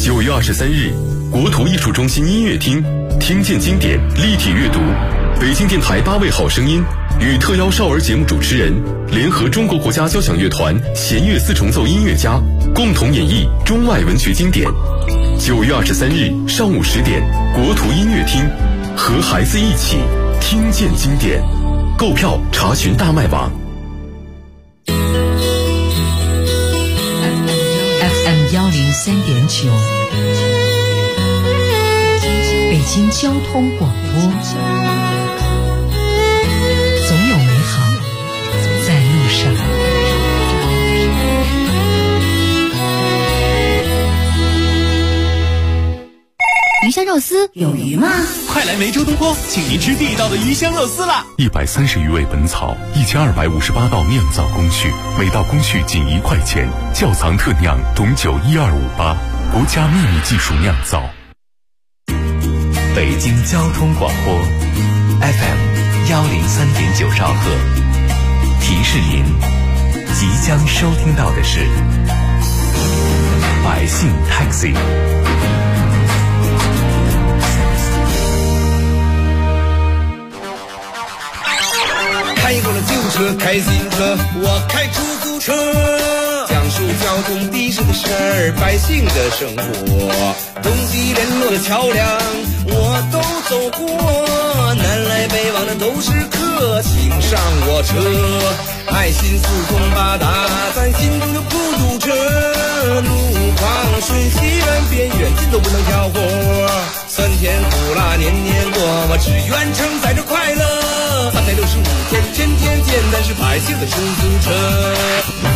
9月23日，国图艺术中心音乐厅，听见经典立体阅读，北京电台8位好声音与特邀少儿节目主持人联合中国国家交响乐团弦乐四重奏音乐家共同演绎中外文学经典。9月23日上午10点，国图音乐厅，和孩子一起听见经典。购票查询大麦网。 FM 103.9，北京交通广播，总有美好在路上。 鱼香肉丝有鱼吗？ 快来梅州东坡，请您吃地道的鱼香肉丝啦 ！130余味本草，1258道酿造工序，每道工序仅1块钱。窖藏特酿董酒12588，国家秘密技术酿造。 北京交通广播 FM 103.9兆赫，提示您即将收听到的是百姓 Taxi。 开过了旧车，开新车，我开出租车，讲述交通的士的事儿，百姓的生活，东西联络的桥梁我都走过，南来北往的都是客，请上我车，爱心四通八达，咱心中有孤独车，路况顺西南边远近都不能挑活，酸甜苦辣年年过，我只愿承载着快乐，365天天天见，但是百姓的出租车。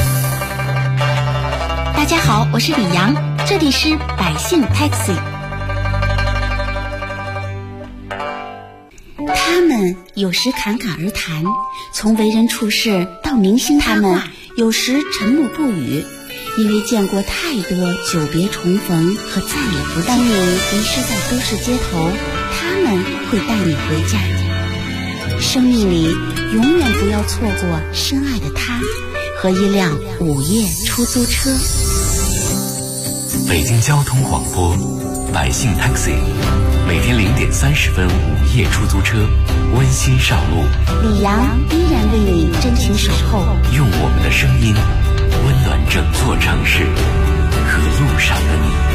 大家好，我是李阳，这里是百姓 Taxi。 他们有时侃侃而谈，从为人处事到明星他们有时沉默不语，因为见过太多久别重逢和再也不见。当你迷失在都市街头，他们会带你回家。生命里永远不要错过深爱的他和一辆午夜出租车。 北京交通广播百姓 Taxi， 每天0点30分午夜出租车温馨上路， 李阳依然为你真情守候， 用我们的声音温暖整座城市和路上的你。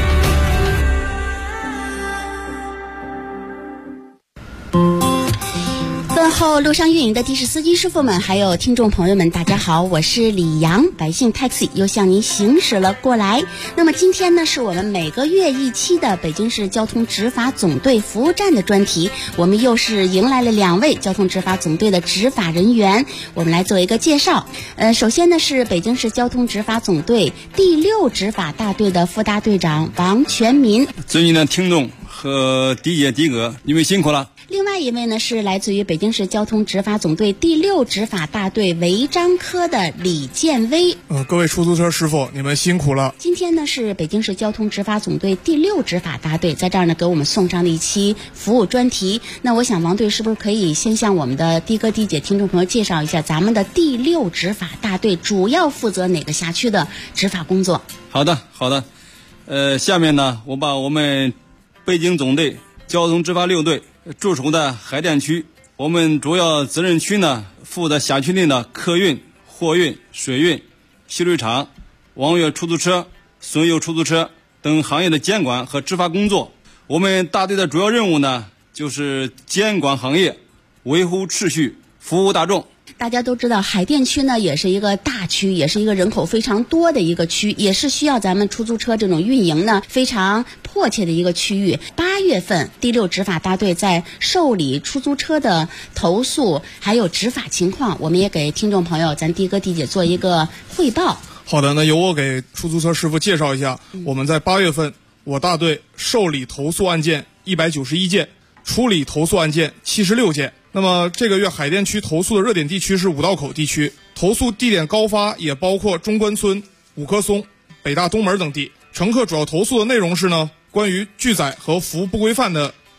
问候路上运营的的士司机师傅们，还有听众朋友们，大家好，我是李阳，百姓 Taxi 又向您行驶了过来。那么今天呢，是我们每个月一期的北京市交通执法总队服务站的专题，我们又是迎来了2位交通执法总队的执法人员，我们来做一个介绍。首先呢是北京市交通执法总队第6执法大队的副大队长王全民。 尊敬的听众和迪姐迪哥，你们辛苦了。 另外一位呢是来自于北京市交通执法总队第6执法大队违章科的李建威。 各位出租车师傅，你们辛苦了。 今天呢是北京市交通执法总队第6执法大队在这儿呢给我们送上了一期服务专题。那我想王队是不是可以先向我们的的哥的姐听众朋友介绍一下咱们的第6执法大队主要负责哪个辖区的执法工作？ 好的。下面呢我把我们北京总队交通执法6队驻守的海淀区，我们主要责任区呢负责辖区内的客运、货运、水运、修理厂、网约出租车、损友出租车等行业的监管和执法工作。我们大队的主要任务呢就是监管行业，维护秩序，服务大众。 大家都知道海淀区呢也是一个大区，也是一个人口非常多的一个区，也是需要咱们出租车这种运营呢非常迫切的一个区域。8月份第6执法大队在受理出租车的投诉还有执法情况，我们也给听众朋友咱的哥的姐做一个汇报。 好的，那由我给出租车师傅介绍一下，我们在8月份我大队受理投诉案件191件，处理投诉案件76件。那么这个月海淀区投诉的热点地区是五道口地区，投诉地点高发也包括中关村、五棵松、北大东门等地。乘客主要投诉的内容是呢，关于拒载和服务不规范的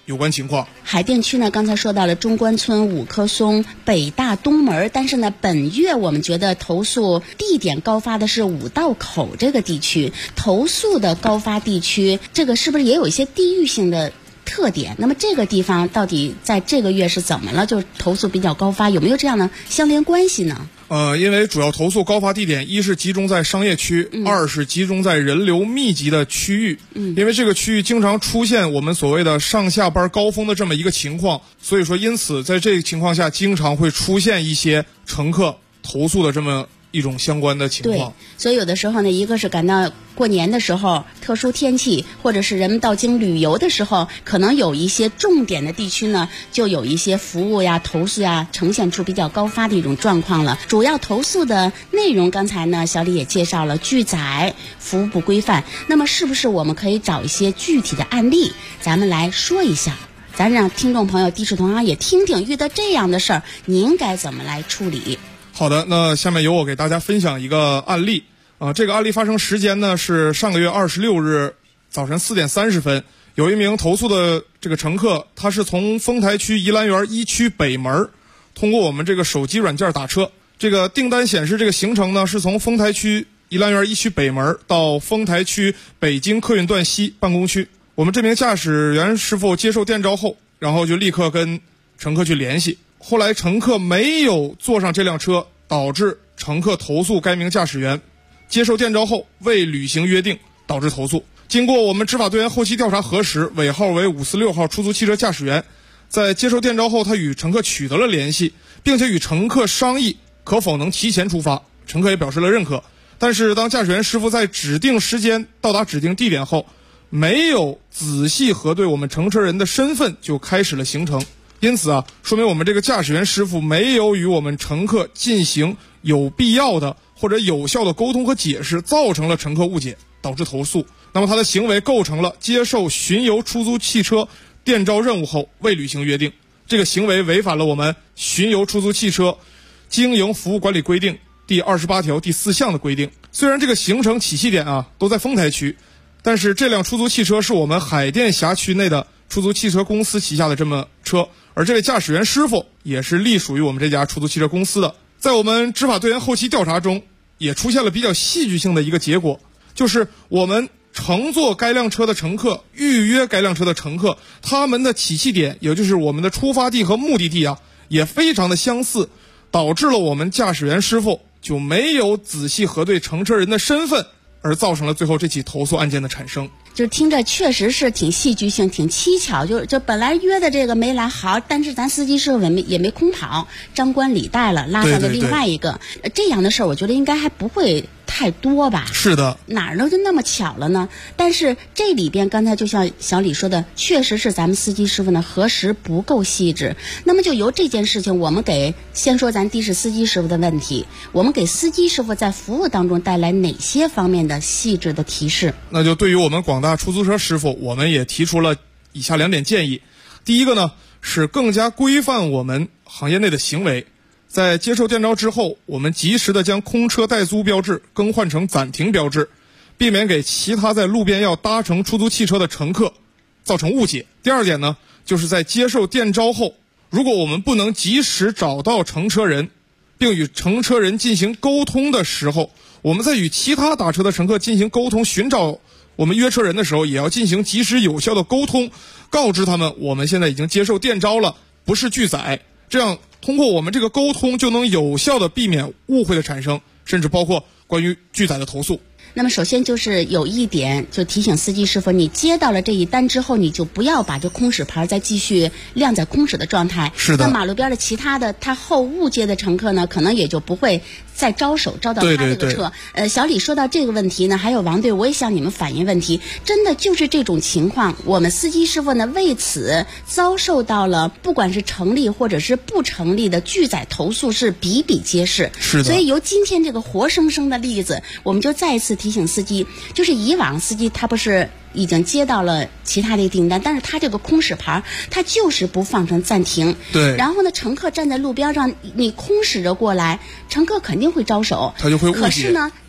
有关情况。 海淀区呢，刚才说到了中关村、五棵松、北大东门，但是呢，本月我们觉得投诉地点高发的是五道口这个地区。投诉的高发地区，这个是不是也有一些地域性的特点？那么这个地方到底在这个月是怎么了？就投诉比较高发，有没有这样的相连关系呢？ 因为主要投诉高发地点，一是集中在商业区，二是集中在人流密集的区域。因为这个区域经常出现我们所谓的上下班高峰的这么一个情况，所以说因此在这个情况下，经常会出现一些乘客投诉的这么一种相关的情况。 对，所以有的时候呢，一个是赶到过年的时候，特殊天气，或者是人们到京旅游的时候，可能有一些重点的地区呢，就有一些服务呀、投诉呀，呈现出比较高发的一种状况了。主要投诉的内容，刚才呢，小李也介绍了拒载、服务不规范。那么，是不是我们可以找一些具体的案例，咱们来说一下？咱让听众朋友、的士同行也听听，遇到这样的事儿，您该怎么来处理？ 好的，那下面由我给大家分享一个案例。这个案例发生时间呢是上个月26日早晨4点30分，有一名投诉的这个乘客，他是从丰台区宜兰园1区北门通过我们这个手机软件打车。这个订单显示，这个行程呢是从丰台区宜兰园1区北门到丰台区北京客运段西办公区。我们这名驾驶员师傅接受电召后，然后就立刻跟乘客去联系。后来乘客没有坐上这辆车，导致乘客投诉该名驾驶员接受电召后未履行约定，导致投诉。经过我们执法队员后期调查核实，尾号为546号出租汽车驾驶员在接受电召后，他与乘客取得了联系，并且与乘客商议可否能提前出发，乘客也表示了认可。但是当驾驶员师傅在指定时间到达指定地点后，没有仔细核对我们乘车人的身份，就开始了行程。因此说明我们这个驾驶员师傅没有与我们乘客进行有必要的或者有效的沟通和解释，造成了乘客误解，导致投诉。那么他的行为构成了接受巡游出租汽车电召任务后未履行约定，这个行为违反了我们巡游出租汽车经营服务管理规定第28条第4项的规定。虽然这个行程起讫点都在丰台区，但是这辆出租汽车是我们海淀辖区内的出租汽车公司旗下的这么车，而这位驾驶员师傅也是隶属于我们这家出租汽车公司的。在我们执法队员后期调查中，也出现了比较戏剧性的一个结果，就是我们乘坐该辆车的乘客、预约该辆车的乘客，他们的起讫点，也就是我们的出发地和目的地也非常的相似，导致了我们驾驶员师傅就没有仔细核对乘车人的身份，而造成了最后这起投诉案件的产生。 就听着确实是挺戏剧性、挺蹊跷。就本来约的这个没来好，但是咱司机师傅也没空跑，张冠李戴了，拉上了另外一个。这样的事儿，我觉得应该还不会太多吧？ 是的， 哪儿都就那么巧了呢？但是这里边刚才就像小李说的，确实是咱们司机师傅呢核实不够细致。那么就由这件事情，我们先说咱的士司机师傅的问题，我们给司机师傅在服务当中带来哪些方面的细致的提示？ 那就对于我们广大出租车师傅，我们也提出了以下2点建议。第一个呢，是更加规范我们行业内的行为。在接受电召之后，我们及时的将空车待租标志更换成暂停标志，避免给其他在路边要搭乘出租汽车的乘客造成误解。第2点呢，就是在接受电召后，如果我们不能及时找到乘车人，并与乘车人进行沟通的时候，我们在与其他打车的乘客进行沟通、寻找我们约车人的时候，也要进行及时有效的沟通，告知他们我们现在已经接受电召了，不是拒载。这样通过我们这个沟通，就能有效的避免误会的产生，甚至包括关于拒载的投诉。 那么首先就是有一点，就提醒司机师傅，你接到了这一单之后，你就不要把这空驶牌再继续晾在空驶的状态。 是的。 那马路边的其他的他后误接的乘客呢，可能也就不会再招手招到他这个车。小李说到这个问题呢，还有王队，我也向你们反映问题，真的就是这种情况，我们司机师傅呢为此遭受到了不管是成立或者是不成立的拒载投诉是比比皆是。 是的。 所以由今天这个活生生的例子，我们就再一次提醒司机，就是以往司机他不是已经接到了其他的订单，但是他这个空驶牌他就是不放成暂停。 对。 然后呢，乘客站在路边上，你空驶着过来，乘客肯定会招手， 他就会误解。 可是呢，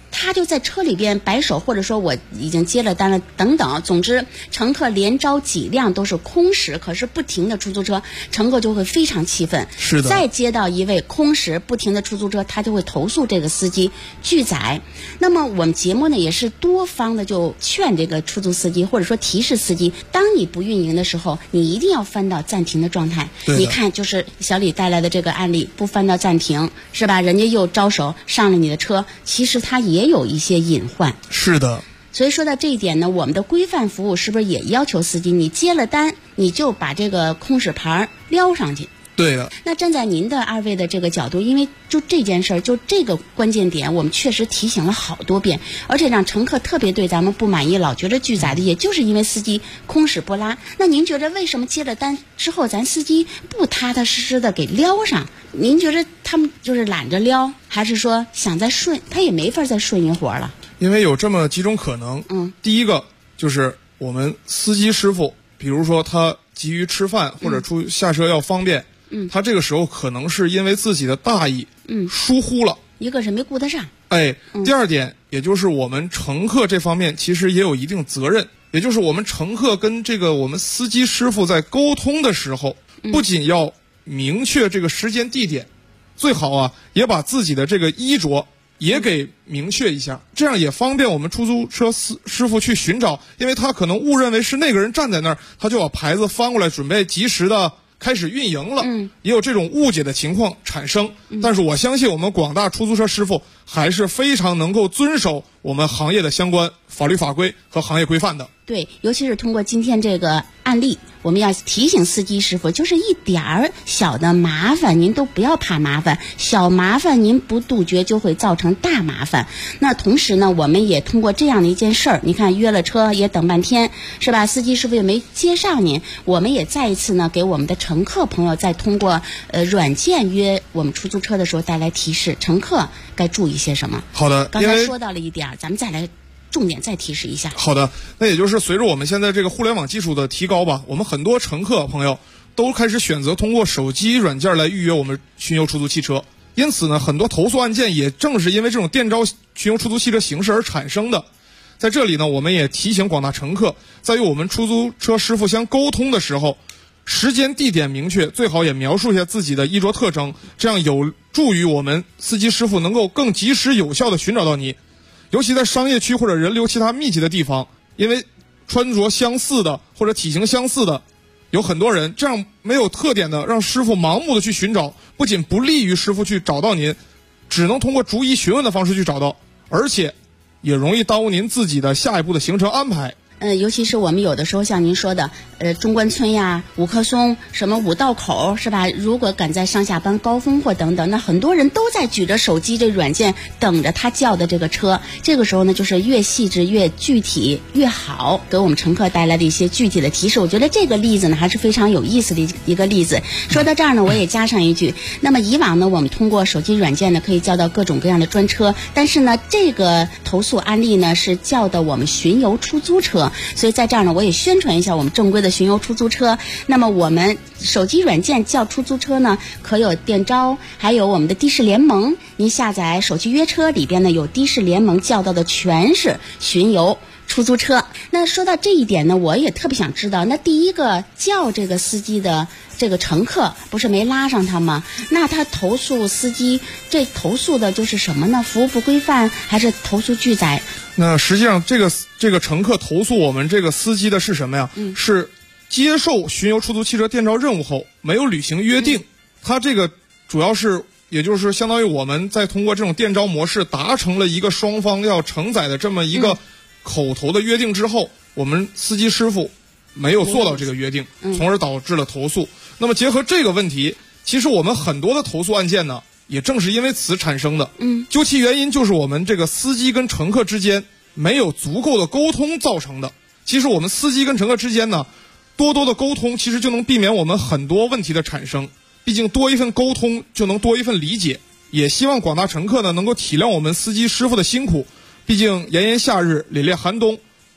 他就在车里边摆手，或者说我已经接了单了等等，总之乘客连招几辆都是空驶，可是不停的出租车，乘客就会非常气愤。 是的。 再接到一位空驶不停的出租车，他就会投诉这个司机拒载。那么我们节目呢也是多方的就劝这个出租司机或者说提示司机，当你不运营的时候，你一定要翻到暂停的状态。你看就是小李带来的这个案例，不翻到暂停是吧，人家又招手上了你的车，其实他也有一些隐患。 是的。 所以说到这一点呢，我们的规范服务是不是也要求司机，你接了单你就把这个空驶牌撩上去？ 对的。 那站在您的二位的这个角度，因为就这件事儿，就这个关键点，我们确实提醒了好多遍，而且让乘客特别对咱们不满意，老觉得拒载的，也就是因为司机空驶不拉。那您觉得为什么接了单之后，咱司机不踏踏实实的给撩上？您觉得他们就是懒着撩，还是说想再顺，他也没法再顺一会儿了？ 因为有这么几种可能。第一个就是我们司机师傅，比如说他急于吃饭或者下车要方便。他这个时候可能是因为自己的大意，疏忽了。 一个是没顾得上。 第二点，也就是我们乘客这方面其实也有一定责任，也就是我们乘客跟这个我们司机师傅在沟通的时候，不仅要明确这个时间地点，最好啊也把自己的这个衣着也给明确一下，这样也方便我们出租车师傅去寻找，因为他可能误认为是那个人站在那儿，他就把牌子翻过来，准备及时的开始运营了。也有这种误解的情况产生。但是我相信我们广大出租车师傅还是非常能够遵守我们行业的相关法律法规和行业规范的。 对，尤其是通过今天这个案例，我们要提醒司机师傅，就是一点儿小的麻烦您都不要怕麻烦，小麻烦您不杜绝就会造成大麻烦。那同时呢，我们也通过这样的一件事儿，你看约了车也等半天是吧，司机师傅也没接上您，我们也再一次呢给我们的乘客朋友再通过软件约我们出租车的时候带来提示，乘客该注意些什么。 好的， 刚才说到了一点，咱们再来重点再提示一下。 好的，那也就是随着我们现在这个互联网技术的提高吧，我们很多乘客朋友都开始选择通过手机软件来预约我们巡游出租汽车，因此呢，很多投诉案件也正是因为这种电招巡游出租汽车形式而产生的。在这里呢，我们也提醒广大乘客，在与我们出租车师傅相沟通的时候，时间地点明确，最好也描述一下自己的衣着特征，这样有助于我们司机师傅能够更及时有效地寻找到你。尤其在商业区或者人流其他密集的地方，因为穿着相似的或者体型相似的有很多人，这样没有特点的让师傅盲目的去寻找，不仅不利于师傅去找到您，只能通过逐一询问的方式去找到，而且也容易耽误您自己的下一步的行程安排。 尤其是我们有的时候像您说的，中关村呀、五棵松、什么五道口是吧？如果赶在上下班高峰或等等，那很多人都在举着手机这软件等着他叫的这个车。这个时候呢，就是越细致越具体越好，给我们乘客带来的一些具体的提示。我觉得这个例子呢还是非常有意思的一个例子。说到这儿呢，我也加上一句，那么以往呢，我们通过手机软件呢可以叫到各种各样的专车，但是呢，这个投诉案例呢是叫的我们巡游出租车。所以在这儿呢，我也宣传一下我们正规的巡游出租车。那么我们手机软件叫出租车呢，可有电招，还有我们的的士联盟。您下载手机约车里边呢，有的士联盟叫到的全是巡游出租车。那说到这一点呢，我也特别想知道，那第一个叫这个司机的这个乘客不是没拉上他吗？那他投诉司机，这投诉的就是什么呢？服务不规范，还是投诉拒载？ 那实际上这个乘客投诉我们这个司机的是什么呀？是接受巡游出租汽车电招任务后没有履行约定。他这个主要是也就是相当于我们在通过这种电招模式达成了一个双方要承载的这么一个口头的约定之后，我们司机师傅没有做到这个约定，从而导致了投诉。那么结合这个问题，其实我们很多的投诉案件呢也正是因为此产生的。究其原因，就是我们这个司机跟乘客之间没有足够的沟通造成的。其实我们司机跟乘客之间呢，多的沟通其实就能避免我们很多问题的产生。毕竟多一份沟通就能多一份理解。也希望广大乘客呢能够体谅我们司机师傅的辛苦。毕竟炎炎夏日，凛冽寒冬，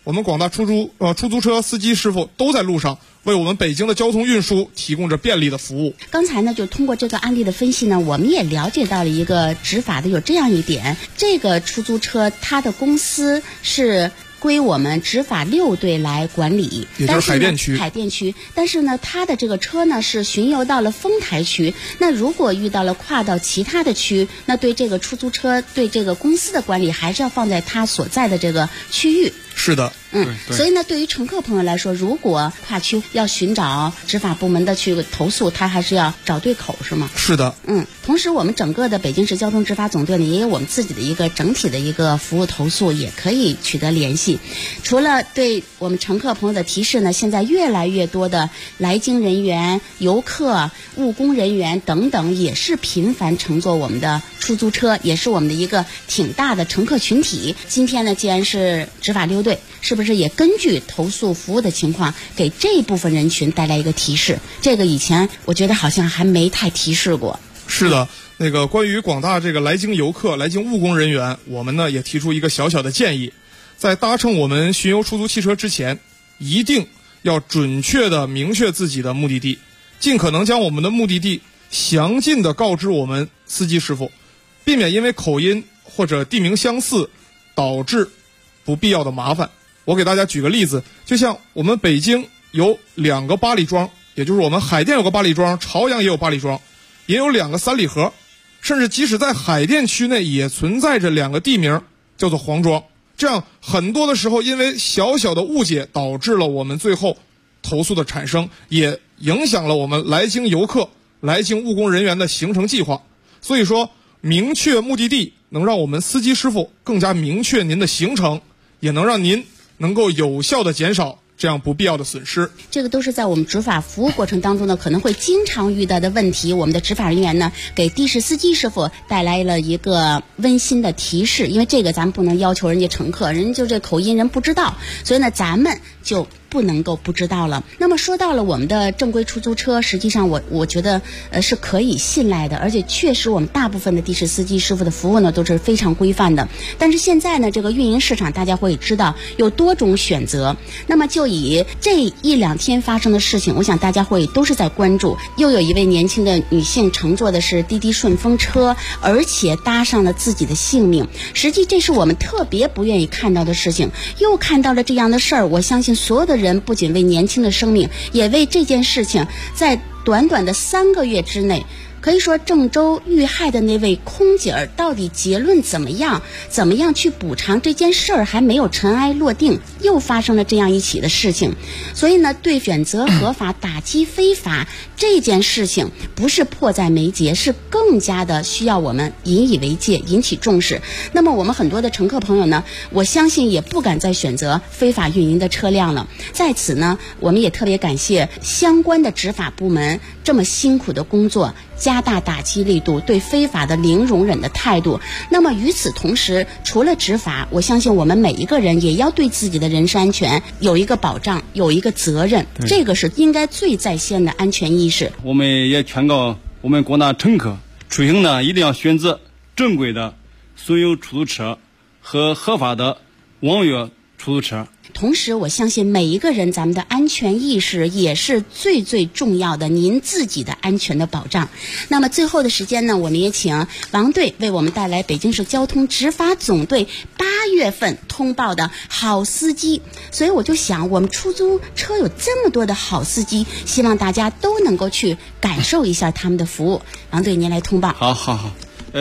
我们广大出租车司机师傅都在路上，为我们北京的交通运输提供着便利的服务。 刚才呢，就通过这个案例的分析呢，我们也了解到了一个执法的有这样一点：这个出租车它的公司是归我们执法6队来管理， 也就是海淀区。 但是呢，它的这个车呢是巡游到了丰台区。那如果遇到了跨到其他的区，那对这个出租车对这个公司的管理还是要放在它所在的这个区域。 是的。 所以呢，对于乘客朋友来说，如果跨区要寻找执法部门的去投诉，他还是要找对口，是吗？ 是的。 同时我们整个的北京市交通执法总队呢，也有我们自己的一个整体的一个服务投诉，也可以取得联系。除了对我们乘客朋友的提示呢，现在越来越多的来京人员、游客、务工人员等等，也是频繁乘坐我们的出租车，也是我们的一个挺大的乘客群体。今天呢，既然是执法6队，是不是也根据投诉服务的情况，给这一部分人群带来一个提示？这个以前我觉得好像还没太提示过。 是的，关于广大这个来京游客、来京务工人员，我们呢也提出一个小小的建议，在搭乘我们巡游出租汽车之前，一定要准确的明确自己的目的地，尽可能将我们的目的地详尽的告知我们司机师傅，避免因为口音或者地名相似导致不必要的麻烦。我给大家举个例子，就像我们北京有2个八里庄，也就是我们海淀有个八里庄，朝阳也有八里庄，也有2个三里河，甚至即使在海淀区内也存在着2个地名，叫做黄庄。这样很多的时候因为小小的误解导致了我们最后投诉的产生，也影响了我们来京游客、来京务工人员的行程计划。所以说，明确目的地能让我们司机师傅更加明确您的行程，也能让您能够有效的减少这样不必要的损失。 这个都是在我们执法服务过程当中呢，可能会经常遇到的问题。我们的执法人员呢，给的士司机师傅带来了一个温馨的提示，因为这个咱们不能要求人家乘客，人家就这口音人不知道，所以呢，咱们就不能够不知道了。那么说到了我们的正规出租车，实际上我觉得是可以信赖的，而且确实我们大部分的的士司机师傅的服务呢都是非常规范的。但是现在呢，这个运营市场大家会知道有多种选择。那么就以这1-2天发生的事情，我想大家会都是在关注。又有一位年轻的女性乘坐的是滴滴顺风车，而且搭上了自己的性命。实际这是我们特别不愿意看到的事情。又看到了这样的事儿，我相信所有的人不仅为年轻的生命，也为这件事情在短短的3个月之内，可以说郑州遇害的那位空姐儿到底结论怎么样去补偿这件事儿还没有尘埃落定，又发生了这样一起的事情。所以呢，对选择合法打击非法这件事情不是迫在眉睫，是更加的需要我们引以为戒，引起重视。那么我们很多的乘客朋友呢，我相信也不敢再选择非法运营的车辆了。在此呢，我们也特别感谢相关的执法部门这么辛苦的工作，加大打击力度，对非法的零容忍的态度。那么与此同时，除了执法，我相信我们每一个人也要对自己的人身安全有一个保障，有一个责任，这个是应该最在先的安全意识。 我们也劝告我们广大乘客，出行呢一定要选择正规的巡游出租车和合法的网约出租车。 同时我相信每一个人咱们的安全意识也是最最重要的，您自己的安全的保障。那么最后的时间呢，我们也请王队为我们带来北京市交通执法总队8月份通报的好司机。所以我就想，我们出租车有这么多的好司机，希望大家都能够去感受一下他们的服务。王队您来通报。 好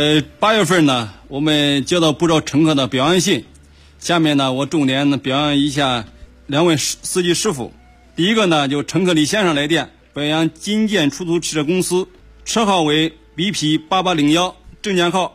，8月份呢，我们接到不少乘客的表扬信。下面呢，我重点表扬一下2位司机师傅。第一个呢，就乘客李先生来电，表扬金建出租汽车公司，车号为 BP8801， 证件号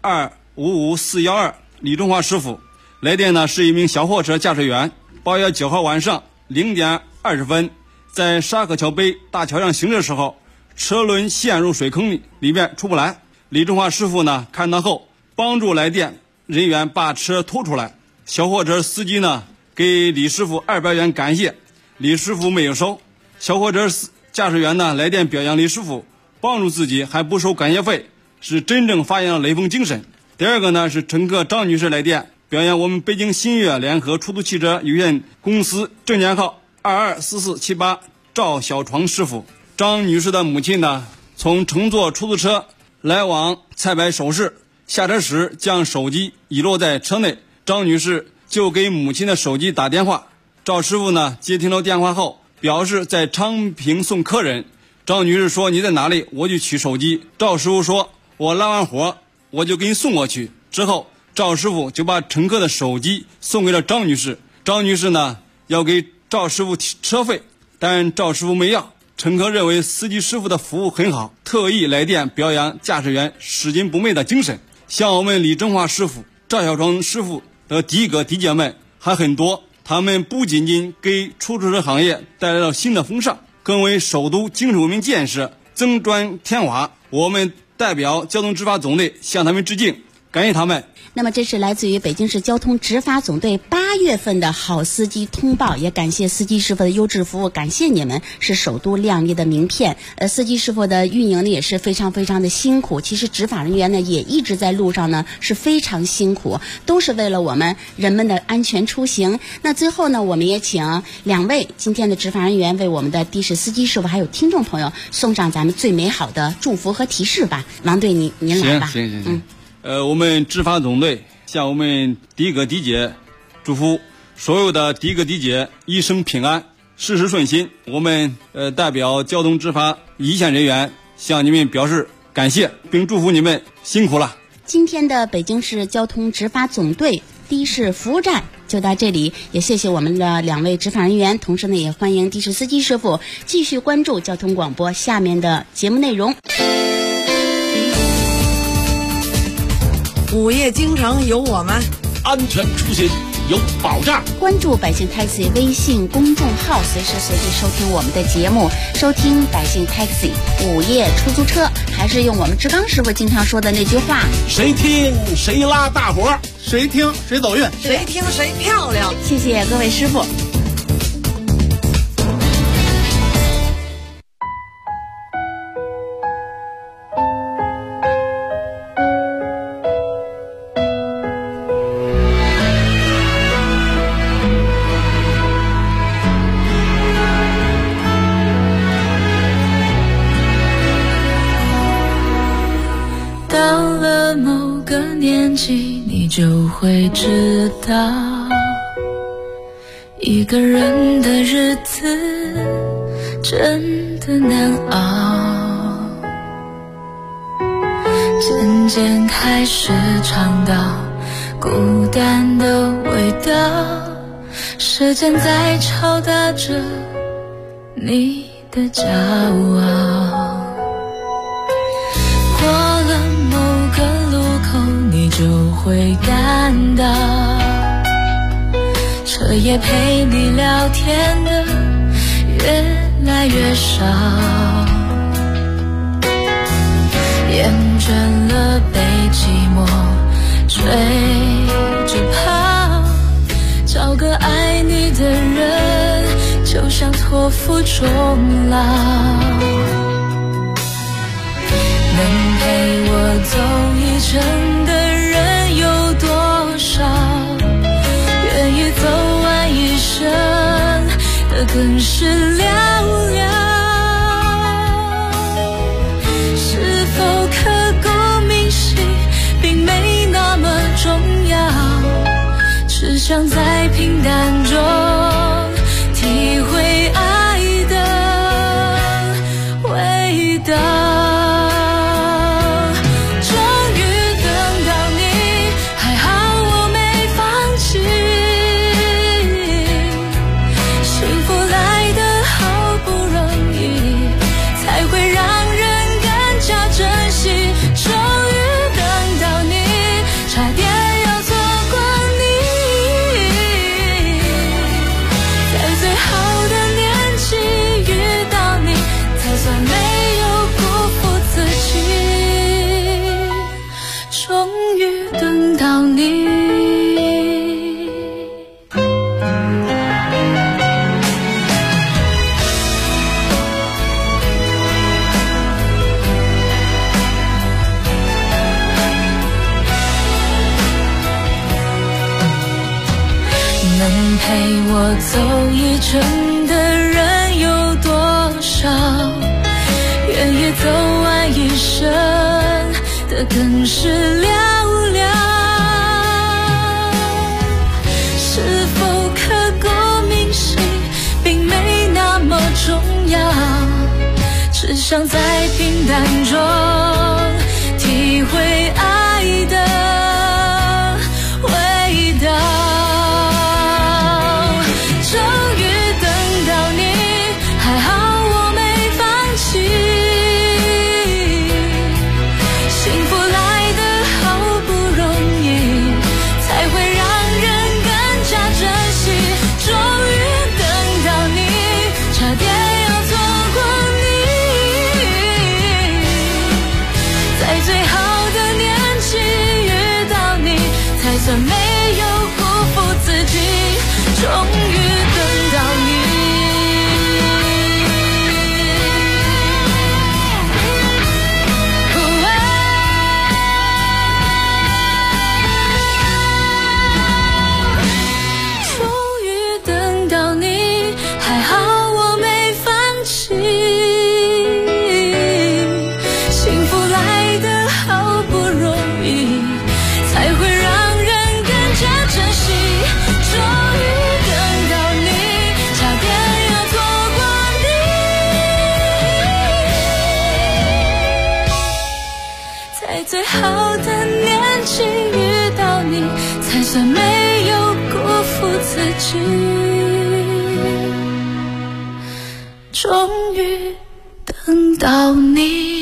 255412，李中华师傅。来电呢是一名小货车驾驶员。8月9号晚上0点20分，在沙河桥北大桥上行驶的时候，车轮陷入水坑里边出不来。李中华师傅呢看到后，帮助来电人员把车拖出来。小货车司机呢给李师傅200元感谢，李师傅没有收。小货车驾驶员呢来电表扬李师傅帮助自己还不收感谢费，是真正发扬了雷锋精神。第二个呢是乘客张女士来电表扬我们北京新月联合出租汽车有限公司证件号224478赵小床师傅。张女士的母亲呢，从乘坐出租车来往菜摆首饰，下车时将手机遗落在车内，张女士就给母亲的手机打电话。赵师傅呢接听了电话后表示在昌平送客人。张女士说你在哪里，我就取手机。赵师傅说我拉完活我就给你送过去。之后赵师傅就把乘客的手机送给了张女士。张女士呢要给赵师傅提车费，但赵师傅没要。乘客认为司机师傅的服务很好，特意来电表扬驾驶员拾金不昧的精神。像我们李振华师傅、赵小床师傅的的哥的姐们还很多，他们不仅仅给出租车行业带来了新的风尚，更为首都经济文明建设增砖添瓦。我们代表交通执法总队向他们致敬，感谢他们。 那么这是来自于北京市交通执法总队8月份的好司机通报，也感谢司机师傅的优质服务，感谢你们，是首都亮丽的名片。司机师傅的运营呢也是非常非常的辛苦，其实执法人员呢也一直在路上呢是非常辛苦，都是为了我们人们的安全出行。那最后呢，我们也请2位今天的执法人员为我们的的士司机师傅还有听众朋友送上咱们最美好的祝福和提示吧。王队您来吧。 行。我们执法总队向我们的哥的姐祝福所有的的哥的姐一生平安，事事顺心。我们代表交通执法一线人员向你们表示感谢，并祝福你们辛苦了。 今天的北京市交通执法总队的士服务站就到这里，也谢谢我们的2位执法人员，同时呢也欢迎的士司机师傅继续关注交通广播下面的节目内容。 午夜京城有我们， 安全出行有保障。 关注百姓 Taxi 微信公众号，随时随地收听我们的节目，收听百姓 Taxi 午夜出租车。还是用我们志刚师傅经常说的那句话： 谁听谁拉大伙， 谁听谁走运， 谁听谁漂亮。 谢谢各位师傅。 你就会知道，一个人的日子真的难熬，渐渐开始尝到孤单的味道，时间在敲打着你的骄傲。过了某个路口，你就会感到，彻夜陪你聊天的越来越少，厌倦了被寂寞追着跑，找个爱你的人就像托付终老，能陪我走一程的人有多少，愿意走完一生的更是寥寥，是否刻骨铭心并没那么重要，只想在平淡中体会爱的味道。 意真的人有多少？愿意走完一生的更是寥寥。是否刻骨铭心并没那么重要，只想在平淡中体会爱的味道。终于等到你，还好我没放弃。幸福来得好不容易，才会让人更加珍惜。终于等到你，差点要错过你。在最好的年纪遇到你，才算没有辜负自己。终于等到你。终于等到你，还好我没放弃。幸福来得好不容易，才会让人更加珍惜。终于等到你，差点要错过你。在最好的年纪遇到你，才算没有辜负自己。终于等到你。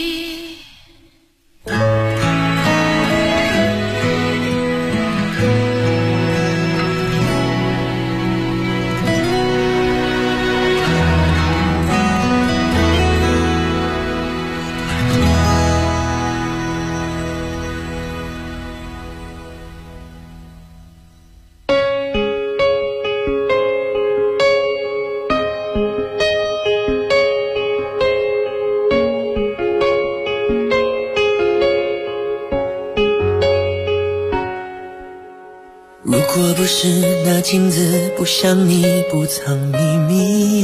如果不是那镜子不像你不藏秘密，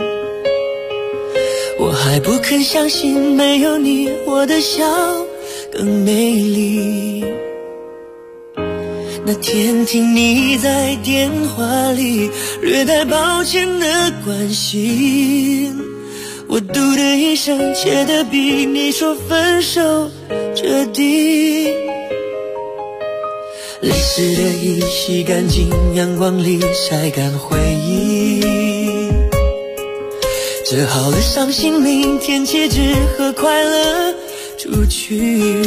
我还不肯相信没有你我的笑更美丽。那天听你在电话里略带抱歉的关心，我嘟的一声切得比你说分手彻底。泪湿的衣洗干净，阳光里晒干回忆，折好了伤心，明天戒指和快乐出去。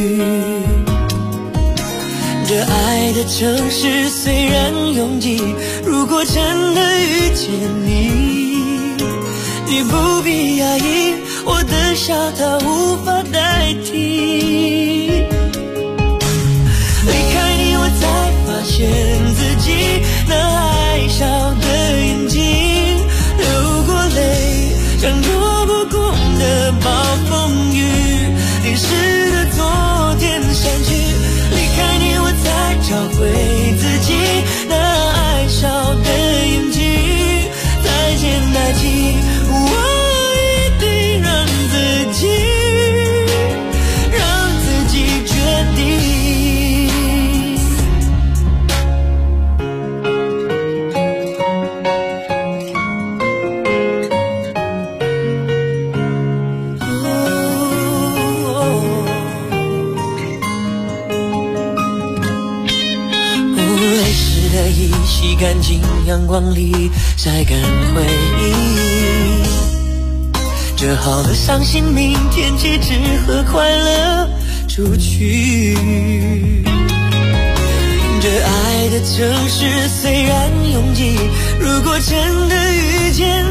这爱的城市虽然拥挤，如果真的遇见你，你不必压抑，我的笑它无法代替。离开你我才发现自己那爱笑的眼睛，流过泪像躲不过的暴风雨，淋湿的昨天散去。离开你我才找回自己那爱笑的眼睛，再见代替，我一定让自己决定。洗干净，阳光里晒干回忆，折好了伤心，明天戒指和快乐出去。这爱的城市虽然拥挤，如果真的遇见